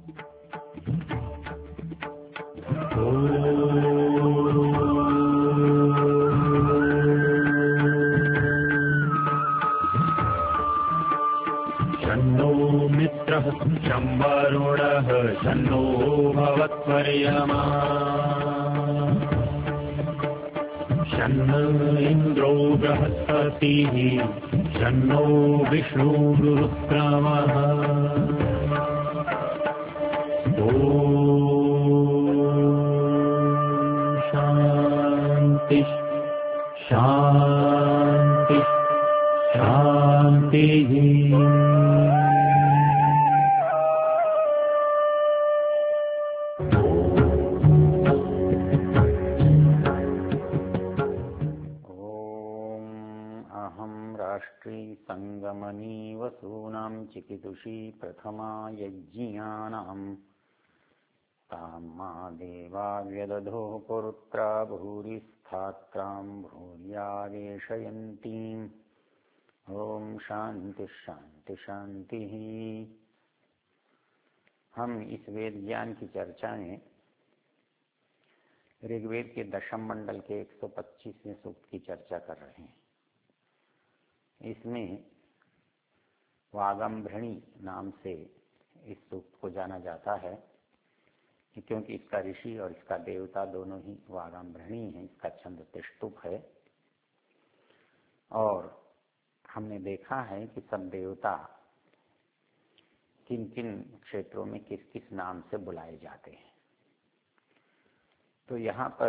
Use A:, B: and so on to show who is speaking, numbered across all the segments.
A: शन्नो मित्रः शं वरुणः शन्नो भवत्वर्यमा शन्न इन्द्रो बृहस्पतिः शन्नो विष्णुरुक्रमः ॐ शान्ति शान्ति शान्तिः।
B: संगमनी वसूनां चिकितुषी प्रथमा यज्ञियानां ताम्मा देवा व्यदधो पुरुत्रा भूरि स्थात्रां भूर्यावेशयन्तीम्। ओम शांति शांति शांति। हम इस वेद ज्ञान की चर्चा में ऋग्वेद के दशम मंडल के 125वें सूक्त की चर्चा कर रहे हैं। इसमें वागंभृणी नाम से इस सूक्त को जाना जाता है क्योंकि इसका ऋषि और इसका देवता दोनों ही वागंभृणी हैं। इसका छंद तिष्टुप है और हमने देखा है कि सब देवता किन किन क्षेत्रों में किस किस नाम से बुलाए जाते हैं। तो यहाँ पर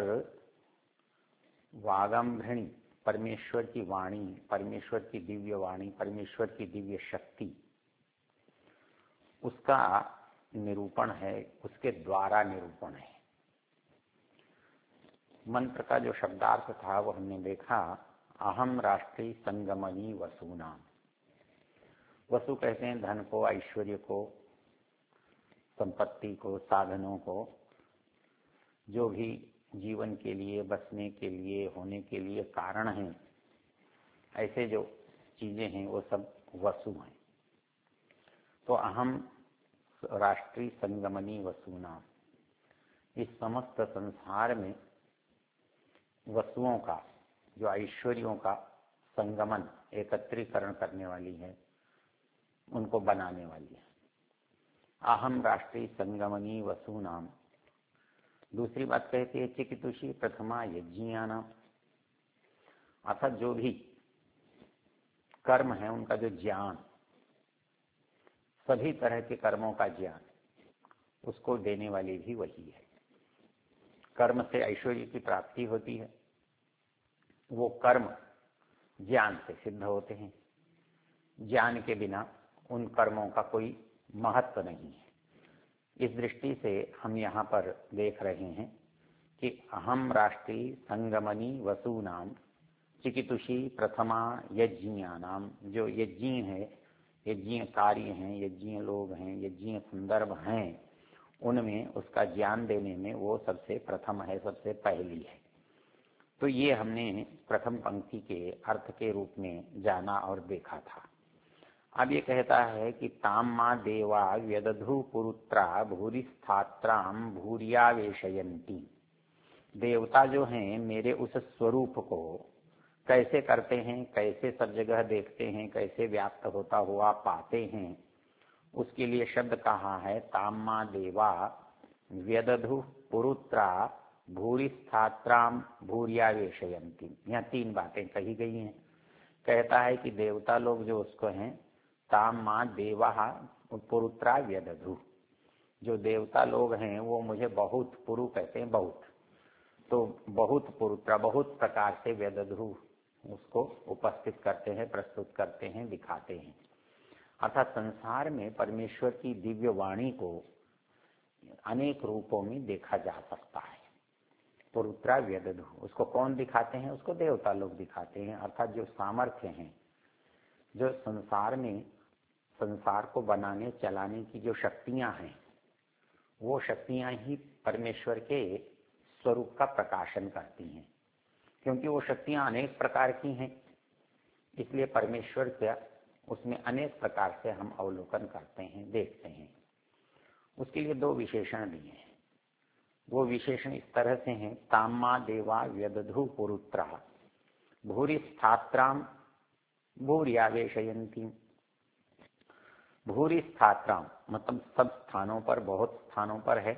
B: वागंभृणी परमेश्वर की वाणी, परमेश्वर की दिव्य वाणी, परमेश्वर की दिव्य शक्ति, उसका निरूपण है, उसके द्वारा निरूपण है। मंत्र का जो शब्दार्थ था वो हमने देखा, अहम राष्ट्री संगमनी वसूनाम। वसु कहते हैं धन को, ऐश्वर्य को, संपत्ति को, साधनों को, जो भी जीवन के लिए, बसने के लिए, होने के लिए कारण हैं, ऐसे जो चीजें हैं वो सब वसु हैं। तो अहम राष्ट्री संगमनी वसुनाम, इस समस्त संसार में वसुओं का, जो ऐश्वर्यों का संगमन, एकत्रीकरण करने वाली है, उनको बनाने वाली है। अहम राष्ट्री संगमनी वसुनाम। दूसरी बात कहती है चिकितुषी प्रथमा यज्ञियानां, अर्थात जो भी कर्म है उनका जो ज्ञान, सभी तरह के कर्मों का ज्ञान, उसको देने वाली भी वही है। कर्म से ऐश्वर्य की प्राप्ति होती है, वो कर्म ज्ञान से सिद्ध होते हैं। ज्ञान के बिना उन कर्मों का कोई महत्व नहीं है। इस दृष्टि से हम यहाँ पर देख रहे हैं कि अहम राष्ट्री संगमनी वसूनाम चिकितुषी प्रथमा यज्ञियानाम। जो यज्ञ है, यज्ञ कार्य हैं, यज्ञ लोग हैं, यज्ञ संदर्भ हैं, उनमें उसका ज्ञान देने में वो सबसे प्रथम है, सबसे पहली है। तो ये हमने प्रथम पंक्ति के अर्थ के रूप में जाना और देखा था। अब ये कहता है कि ताम्मा देवा व्यदधु पुरुत्रा भूरि स्थात्राम भूर्यावेशयन्ती। देवता जो हैं मेरे उस स्वरूप को कैसे करते हैं, कैसे सब जगह देखते हैं, कैसे व्याप्त होता हुआ पाते हैं, उसके लिए शब्द कहा है ताम्मा देवा व्यदधु पुरुत्रा भूरि स्थात्राम भूर्यावेशयन्ती। यहाँ तीन बातें कही गई हैं। कहता है कि देवता लोग जो उसको हैं, ताम्मा देवा पुरुत्रा व्यदधु, जो देवता लोग हैं वो मुझे बहुत, पुरु कहते हैं बहुत, तो बहुत पुरुत्रा, बहुत प्रकार से व्यदधु उसको उपस्थित करते हैं, प्रस्तुत करते हैं, दिखाते हैं। अर्थात संसार में परमेश्वर की दिव्य वाणी को अनेक रूपों में देखा जा सकता है। पुरुत्रा व्यदधु, उसको कौन दिखाते हैं? उसको देवता लोग दिखाते हैं। अर्थात जो सामर्थ्य हैं, जो संसार में संसार को बनाने चलाने की जो शक्तियां हैं, वो शक्तियां ही परमेश्वर के स्वरूप का प्रकाशन करती हैं। क्योंकि वो शक्तियां अनेक प्रकार की हैं, इसलिए परमेश्वर का उसमें अनेक प्रकार से हम अवलोकन करते हैं, देखते हैं। उसके लिए दो विशेषण दिए हैं। वो विशेषण इस तरह से हैं, ताम्मा देवा व्यदधु पुरुत्रा भूरि स्थात्राम भूर्यावेशयन्ती। भूरि स्थात्राम मतलब सब स्थानों पर, बहुत स्थानों पर है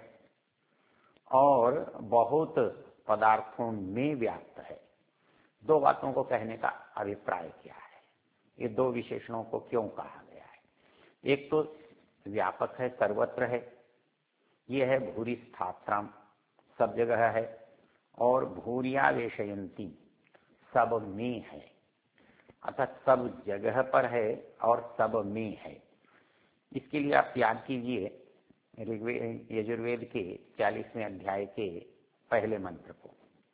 B: और बहुत पदार्थों में व्याप्त है। दो बातों को कहने का अभिप्राय क्या है, ये दो विशेषणों को क्यों कहा गया है? एक तो व्यापक है, सर्वत्र है, ये है भूरि स्थात्राम, सब जगह है, और भूर्यावेशयन्ती सब में है, अर्थात सब जगह पर है और सब में है। इसके लिए आप याद कीजिए यजुर्वेद के 40वें अध्याय के पहले मंत्र को,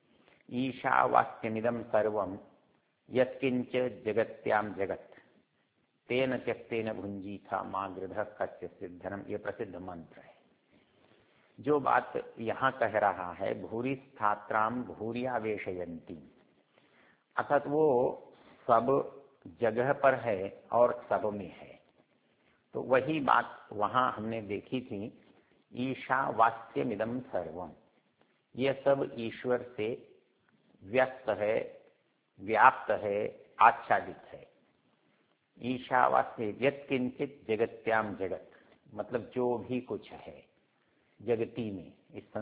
B: ईशावास्यमिदं सर्वं यत्किंच जगत्याम जगत तेन त्यक्तेन भुंजीथा मां गृधः कस्य सिद्धनम, ये प्रसिद्ध मंत्र है। जो बात यहाँ कह रहा है, भूरि स्थात्राम भूर्यावेशयन्ती, अर्थात वो सब जगह पर है और सब में है। तो वही बात वहां हमने देखी थी, ईशावास्यमिदं सर्वम, यह सब ईश्वर से व्यक्त है, व्याप्त है, आच्छादित है। ईशावास्य यत्किंचित जगत्याम जगत, मतलब जो भी कुछ है जगती में,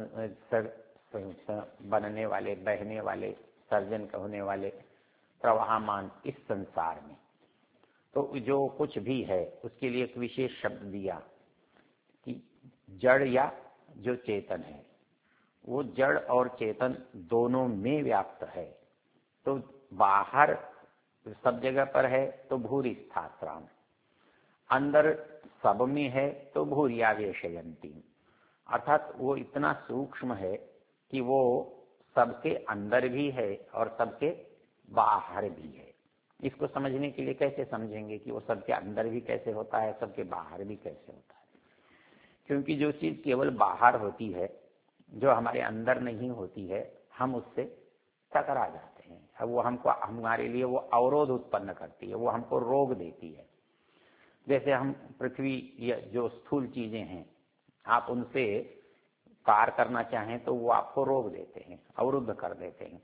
B: इस बनने वाले, बहने वाले, सर्जन होने वाले, प्रवाहमान इस संसार में, तो जो कुछ भी है उसके लिए एक विशेष शब्द दिया कि जड़ या जो चेतन है, वो जड़ और चेतन दोनों में व्याप्त है। तो बाहर सब जगह पर है तो भूरि स्थात्राम, अंदर सब में है तो भूर्यावेशयन्ती, अर्थात वो इतना सूक्ष्म है कि वो सबके अंदर भी है और सबके बाहर भी है। इसको समझने के लिए कैसे समझेंगे कि वो सबके अंदर भी कैसे होता है, सबके बाहर भी कैसे होता है? क्योंकि जो चीज केवल बाहर होती है, जो हमारे अंदर नहीं होती है, हम उससे टकरा जाते हैं। अब वो हमको, हमारे लिए वो अवरोध उत्पन्न करती है, वो हमको रोक देती है। जैसे हम पृथ्वी या जो स्थूल चीजें हैं, आप उनसे पार करना चाहें तो वो आपको रोक देते हैं, अवरुद्ध कर देते हैं।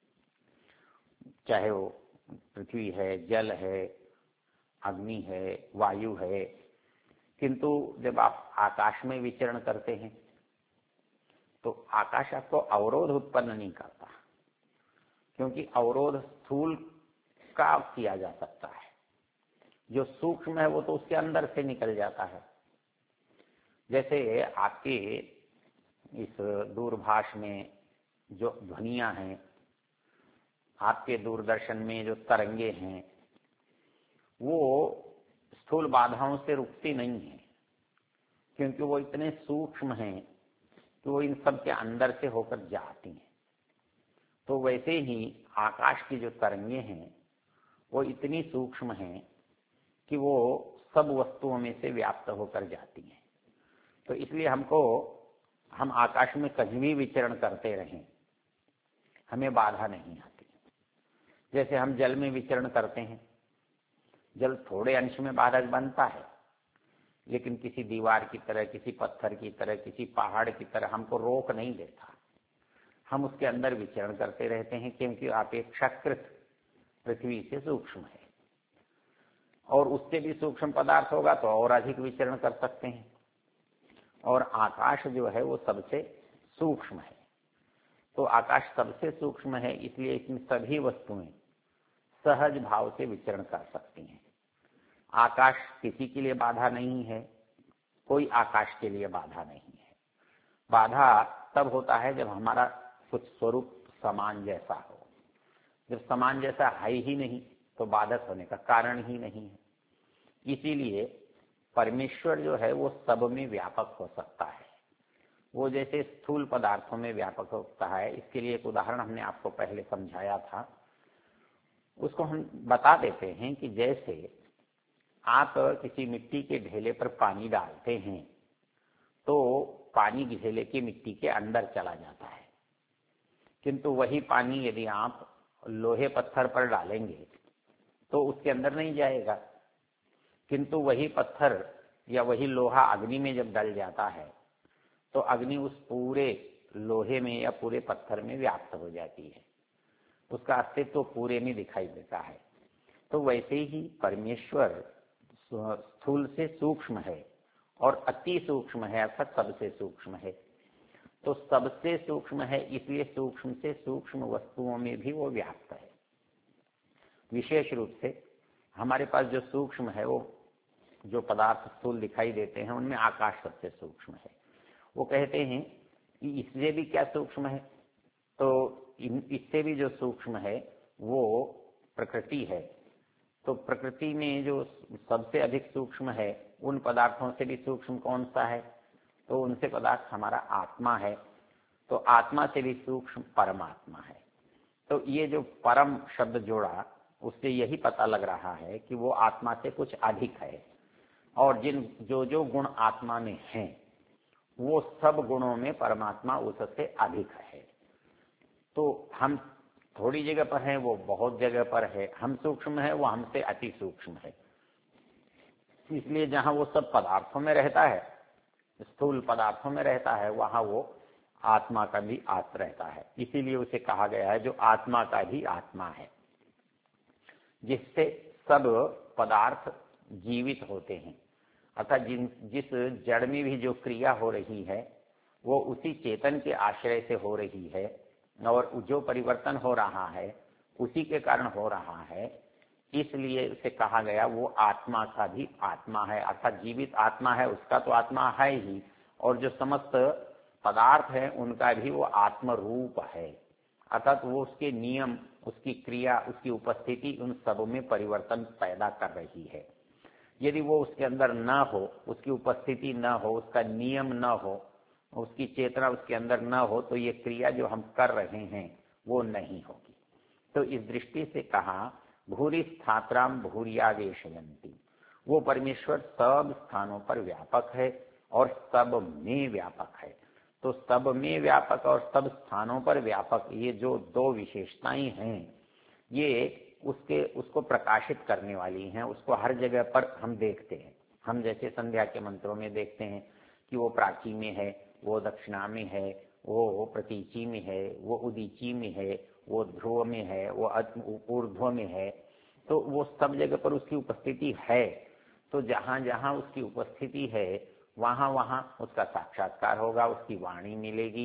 B: चाहे वो पृथ्वी है, जल है, अग्नि है, वायु है। किंतु जब आप आकाश में विचरण करते हैं तो आकाश आपको अवरोध उत्पन्न नहीं करता, क्योंकि अवरोध स्थूल का किया जा सकता है, जो सूक्ष्म है वो तो उसके अंदर से निकल जाता है। जैसे आपके इस दूरभाष में जो ध्वनियां हैं, आपके दूरदर्शन में जो तरंगे हैं, वो स्थूल बाधाओं से रुकती नहीं है, क्योंकि वो इतने सूक्ष्म हैं कि वो इन सब के अंदर से होकर जाती हैं। तो वैसे ही आकाश की जो तरंगे हैं वो इतनी सूक्ष्म हैं कि वो सब वस्तुओं में से व्याप्त होकर जाती हैं। तो इसलिए हम आकाश में कहीं भी विचरण करते रहें, हमें बाधा नहीं आती। जैसे हम जल में विचरण करते हैं, जल थोड़े अंश में बाधक बनता है, लेकिन किसी दीवार की तरह, किसी पत्थर की तरह, किसी पहाड़ की तरह हमको रोक नहीं देता। हम उसके अंदर विचरण करते रहते हैं, क्योंकि अपेक्षाकृत पृथ्वी से सूक्ष्म है, और उससे भी सूक्ष्म पदार्थ होगा तो और अधिक विचरण कर सकते हैं। और आकाश जो है वो सबसे सूक्ष्म है, तो आकाश सबसे सूक्ष्म है, इसलिए इसमें सभी वस्तुएं सहज भाव से विचरण कर सकती हैं। आकाश किसी के लिए बाधा नहीं है, कोई आकाश के लिए बाधा नहीं है। बाधा तब होता है जब हमारा कुछ स्वरूप समान जैसा हो। जब समान जैसा है ही नहीं तो बाधक होने का कारण ही नहीं है। इसीलिए परमेश्वर जो है वो सब में व्यापक हो सकता है, वो जैसे स्थूल पदार्थों में व्यापक होता है। इसके लिए एक उदाहरण हमने आपको पहले समझाया था, उसको हम बता देते हैं कि जैसे आप किसी मिट्टी के ढेले पर पानी डालते हैं तो पानी ढेले की मिट्टी के अंदर चला जाता है, किंतु वही पानी यदि आप लोहे पत्थर पर डालेंगे तो उसके अंदर नहीं जाएगा। किंतु वही पत्थर या वही लोहा अग्नि में जब डल जाता है तो अग्नि उस पूरे लोहे में या पूरे पत्थर में व्याप्त हो जाती है, उसका अस्तित्व तो पूरे में दिखाई देता है। तो वैसे ही परमेश्वर स्थूल से सूक्ष्म है और अति सूक्ष्म है, अर्थात सबसे सूक्ष्म है। तो सबसे सूक्ष्म है, इसलिए सूक्ष्म से सूक्ष्म वस्तुओं में भी वो व्याप्त है। विशेष रूप से हमारे पास जो सूक्ष्म है, वो जो पदार्थ स्थूल दिखाई देते हैं उनमें आकाश सबसे सूक्ष्म है। वो कहते हैं कि इससे भी क्या सूक्ष्म है, तो इससे भी जो सूक्ष्म है वो प्रकृति है। तो प्रकृति में जो सबसे अधिक सूक्ष्म है, उन पदार्थों से भी सूक्ष्म कौन सा है, तो उनसे पदार्थ हमारा आत्मा है। तो आत्मा से भी सूक्ष्म परमात्मा है। तो ये जो परम शब्द जोड़ा, उससे यही पता लग रहा है कि वो आत्मा से कुछ अधिक है, और जो गुण आत्मा में हैं वो सब गुणों में परमात्मा उससे अधिक है। तो हम थोड़ी जगह पर हैं, वो बहुत जगह पर है। हम सूक्ष्म है, वो हमसे अति सूक्ष्म है। इसलिए जहां वो सब पदार्थों में रहता है, स्थूल पदार्थों में रहता है, वहां वो आत्मा का भी आत्मा रहता है। इसीलिए उसे कहा गया है जो आत्मा का ही आत्मा है, जिससे सब पदार्थ जीवित होते हैं। अर्थात जिस जड़ में भी जो क्रिया हो रही है वो उसी चेतन के आश्रय से हो रही है, और जो परिवर्तन हो रहा है उसी के कारण हो रहा है। इसलिए उसे कहा गया वो आत्मा का भी आत्मा है, अर्थात जीवित आत्मा है, उसका तो आत्मा है ही, और जो समस्त पदार्थ है उनका भी वो आत्म रूप है। अर्थात वो उसके नियम, उसकी क्रिया, उसकी उपस्थिति उन सब में परिवर्तन पैदा कर रही है। यदि वो उसके अंदर न हो, उसकी उपस्थिति न हो, उसका नियम न हो, उसकी चेतना उसके अंदर न हो, तो ये क्रिया जो हम कर रहे हैं वो नहीं होगी। तो इस दृष्टि से कहा भूरि स्थात्राम भूरियावेशयन्ति, वो परमेश्वर सब स्थानों पर व्यापक है और सब में व्यापक है। तो सब में व्यापक और सब स्थानों पर व्यापक, ये जो दो विशेषताएं हैं, ये उसको प्रकाशित करने वाली हैं। उसको हर जगह पर हम देखते हैं। हम जैसे संध्या के मंत्रों में देखते हैं कि वो प्राची में है, वो दक्षिणा में है, वो प्रतीची में है, वो उदीची में है, वो ध्रुव में है, वो ऊर्ध्व में है। तो वो सब जगह पर उसकी उपस्थिति है। तो जहां जहां उसकी उपस्थिति है वहां वहां उसका साक्षात्कार होगा, उसकी वाणी मिलेगी,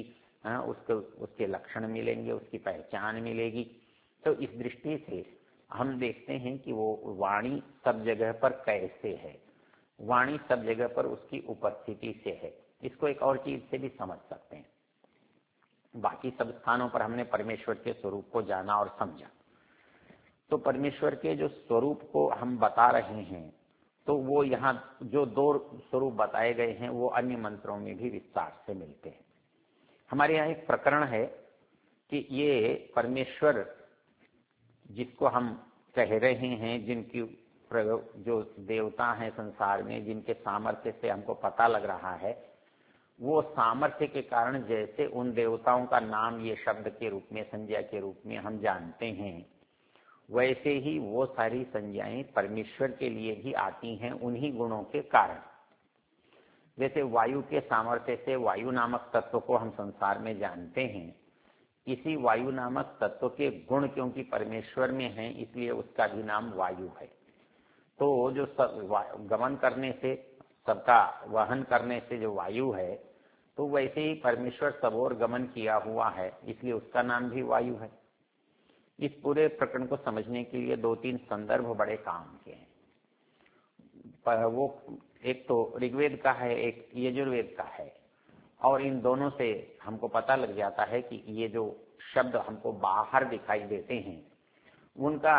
B: उसके लक्षण मिलेंगे, उसकी पहचान मिलेगी। तो इस दृष्टि से हम देखते हैं कि वो वाणी सब जगह पर कैसे है। वाणी सब जगह पर उसकी उपस्थिति से है। इसको एक और चीज से भी समझ सकते हैं। बाकी सब स्थानों पर हमने परमेश्वर के स्वरूप को जाना और समझा, तो परमेश्वर के जो स्वरूप को हम बता रहे हैं, तो वो यहाँ जो दो स्वरूप बताए गए हैं वो अन्य मंत्रों में भी विस्तार से मिलते हैं। हमारे यहाँ एक प्रकरण है कि ये परमेश्वर जिसको हम कह रहे हैं, जिनकी जो देवता हैं संसार में, जिनके सामर्थ्य से हमको पता लग रहा है, वो सामर्थ्य के कारण जैसे उन देवताओं का नाम ये शब्द के रूप में, संज्ञा के रूप में हम जानते हैं, वैसे ही वो सारी संज्ञाएं परमेश्वर के लिए भी आती हैं उन्हीं गुणों के कारण। जैसे वायु के सामर्थ्य से वायु नामक तत्व को हम संसार में जानते हैं, इसी वायु नामक तत्व के गुण क्योंकि परमेश्वर में हैं, इसलिए उसका भी नाम वायु है। तो जो गमन करने से, सबका वहन करने से जो वायु है, तो वैसे ही परमेश्वर सब ओर गमन किया हुआ है, इसलिए उसका नाम भी वायु है। इस पूरे प्रकरण को समझने के लिए दो तीन संदर्भ बड़े काम के हैं। वो एक तो ऋग्वेद का है, एक यजुर्वेद का है, और इन दोनों से हमको पता लग जाता है कि ये जो शब्द हमको बाहर दिखाई देते हैं उनका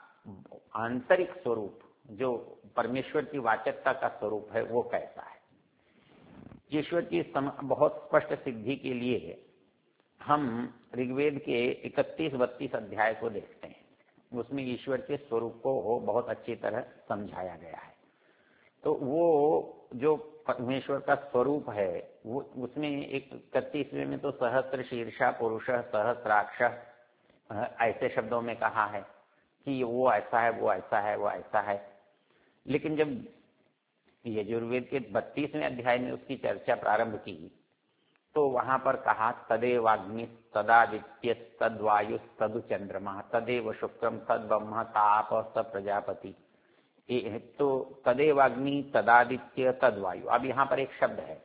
B: आंतरिक स्वरूप, जो परमेश्वर की वाचकता का स्वरूप है, वो कैसा है। ईश्वर की बहुत स्पष्ट सिद्धि के लिए हम ऋग्वेद के 31-32 अध्याय को देखते हैं। उसमें ईश्वर के स्वरूप को बहुत अच्छी तरह समझाया गया है। तो वो जो परमेश्वर का स्वरूप है, वो उसमें 31वें में तो सहस्त्र शीर्षा पुरुष सहस्राक्ष ऐसे शब्दों में कहा है कि वो ऐसा है, वो ऐसा है, वो ऐसा है। लेकिन जब यजुर्वेद के 32वें अध्याय में उसकी चर्चा प्रारंभ की तो वहां पर कहा तदेवाग्नि तदादित्य तद्वायु तदु चंद्रमा तदेव शुक्रम तद ब्रह्म ताप स प्रजापति। तो तदेवाग्नि तदादित्य तद्वायु। अब यहाँ पर एक शब्द है,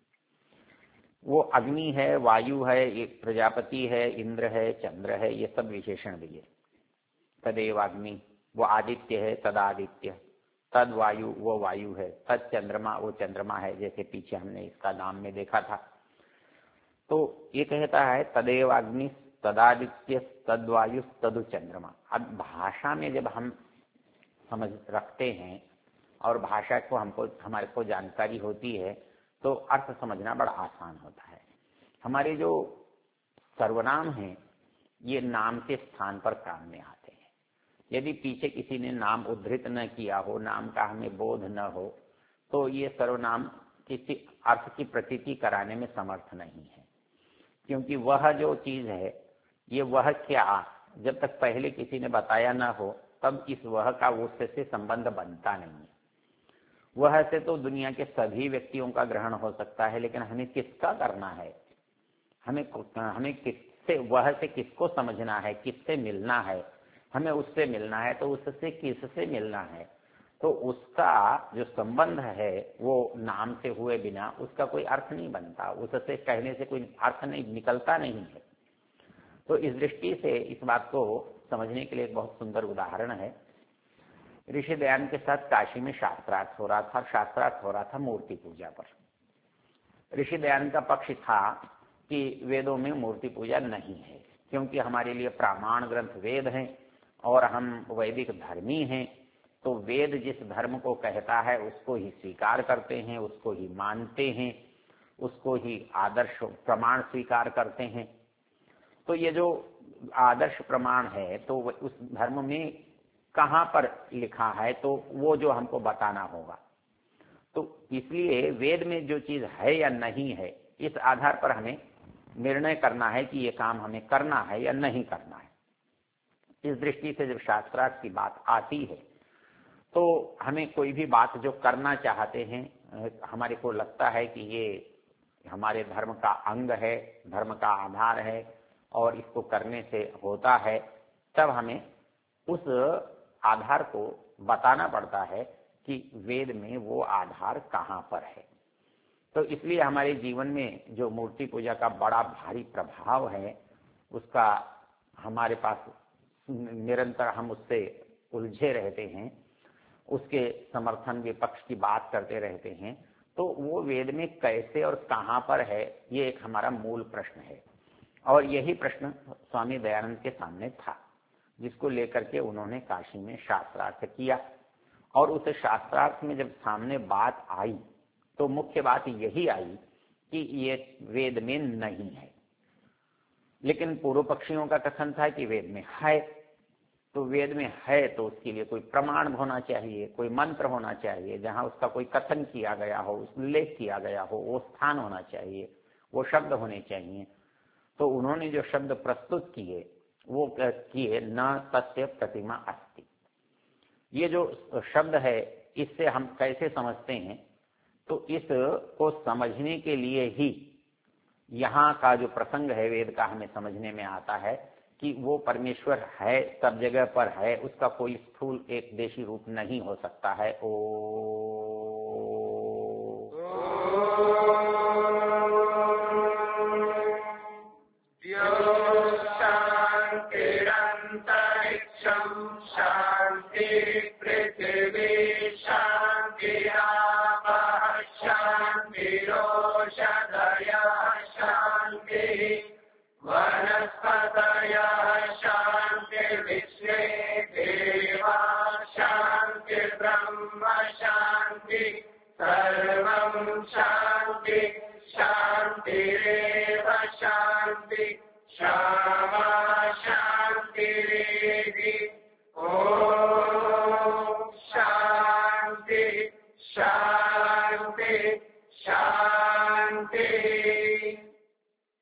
B: वो अग्नि है, वायु है, ये प्रजापति है, इंद्र है, चंद्र है, ये सब विशेषण दिए। तदेवाग्नि वो आदित्य है, तदादित्य, तद वायु वो वायु है, तद चंद्रमा वो चंद्रमा है, जैसे पीछे हमने इसका नाम में देखा था। तो ये कहता है तदेवाग्नि तदादित्य तद्वायु तदु चंद्रमा। अब भाषा में जब हम समझ रखते हैं और भाषा को हमारे को जानकारी होती है तो अर्थ समझना बड़ा आसान होता है। हमारे जो सर्वनाम हैं ये नाम के स्थान पर काम में आते हैं। यदि पीछे किसी ने नाम उद्धृत न किया हो, नाम का हमें बोध न हो, तो ये सर्वनाम किसी अर्थ की प्रतीति कराने में समर्थ नहीं है, क्योंकि वह जो चीज है ये वह क्या, जब तक पहले किसी ने बताया ना हो तब इस वह का उससे संबंध बनता नहीं है। वह से तो दुनिया के सभी व्यक्तियों का ग्रहण हो सकता है, लेकिन हमें किसका करना है, हमें किससे, वह से किसको समझना है, किससे मिलना है, हमें उससे मिलना है, तो उससे किससे मिलना है, तो उसका जो संबंध है वो नाम से हुए बिना उसका कोई अर्थ नहीं बनता, उससे कहने से कोई अर्थ नहीं निकलता नहीं है। तो इस दृष्टि से इस बात को समझने के लिए एक बहुत सुंदर उदाहरण है। ऋषि दयान के साथ काशी में शास्त्रार्थ हो रहा था, शास्त्रार्थ हो रहा था मूर्ति पूजा पर। ऋषि दयान का पक्ष था कि वेदों में मूर्ति पूजा नहीं है, क्योंकि हमारे लिए प्रामाण ग्रंथ वेद हैं और हम वैदिक धर्मी हैं, तो वेद जिस धर्म को कहता है उसको ही स्वीकार करते हैं, उसको ही मानते हैं, उसको ही आदर्श प्रमाण स्वीकार करते हैं। तो ये जो आदर्श प्रमाण है तो उस धर्म में कहाँ पर लिखा है तो वो जो हमको बताना होगा। तो इसलिए वेद में जो चीज है या नहीं है इस आधार पर हमें निर्णय करना है कि ये काम हमें करना है या नहीं करना है। इस दृष्टि से जब शास्त्रार्थ की बात आती है तो हमें कोई भी बात जो करना चाहते हैं, हमारे को लगता है कि ये हमारे धर्म का अंग है, धर्म का आधार है और इसको करने से होता है, तब हमें उस आधार को बताना पड़ता है कि वेद में वो आधार कहाँ पर है। तो इसलिए हमारे जीवन में जो मूर्ति पूजा का बड़ा भारी प्रभाव है उसका हमारे पास निरंतर हम उससे उलझे रहते हैं, उसके समर्थन विपक्ष की बात करते रहते हैं। तो वो वेद में कैसे और कहाँ पर है ये एक हमारा मूल प्रश्न है, और यही प्रश्न स्वामी दयानंद के सामने था, जिसको लेकर के उन्होंने काशी में शास्त्रार्थ किया। और उस शास्त्रार्थ में जब सामने बात आई तो मुख्य बात यही आई कि ये वेद में नहीं है, लेकिन पूर्व पक्षियों का कथन था कि वेद में है। तो वेद में है तो उसके लिए कोई प्रमाण होना चाहिए, कोई मंत्र होना चाहिए, जहां उसका कोई कथन किया गया हो, उल्लेख किया गया हो, वो स्थान होना चाहिए, वो शब्द होने चाहिए। तो उन्होंने जो शब्द प्रस्तुत किए वो किए न तस्य प्रतिमा अस्ति। ये जो शब्द है इससे हम कैसे समझते हैं, तो इसको समझने के लिए ही यहाँ का जो प्रसंग है वेद का हमें समझने में आता है कि वो परमेश्वर है, सब जगह पर है, उसका कोई स्थूल एक देशी रूप नहीं हो सकता है। ओ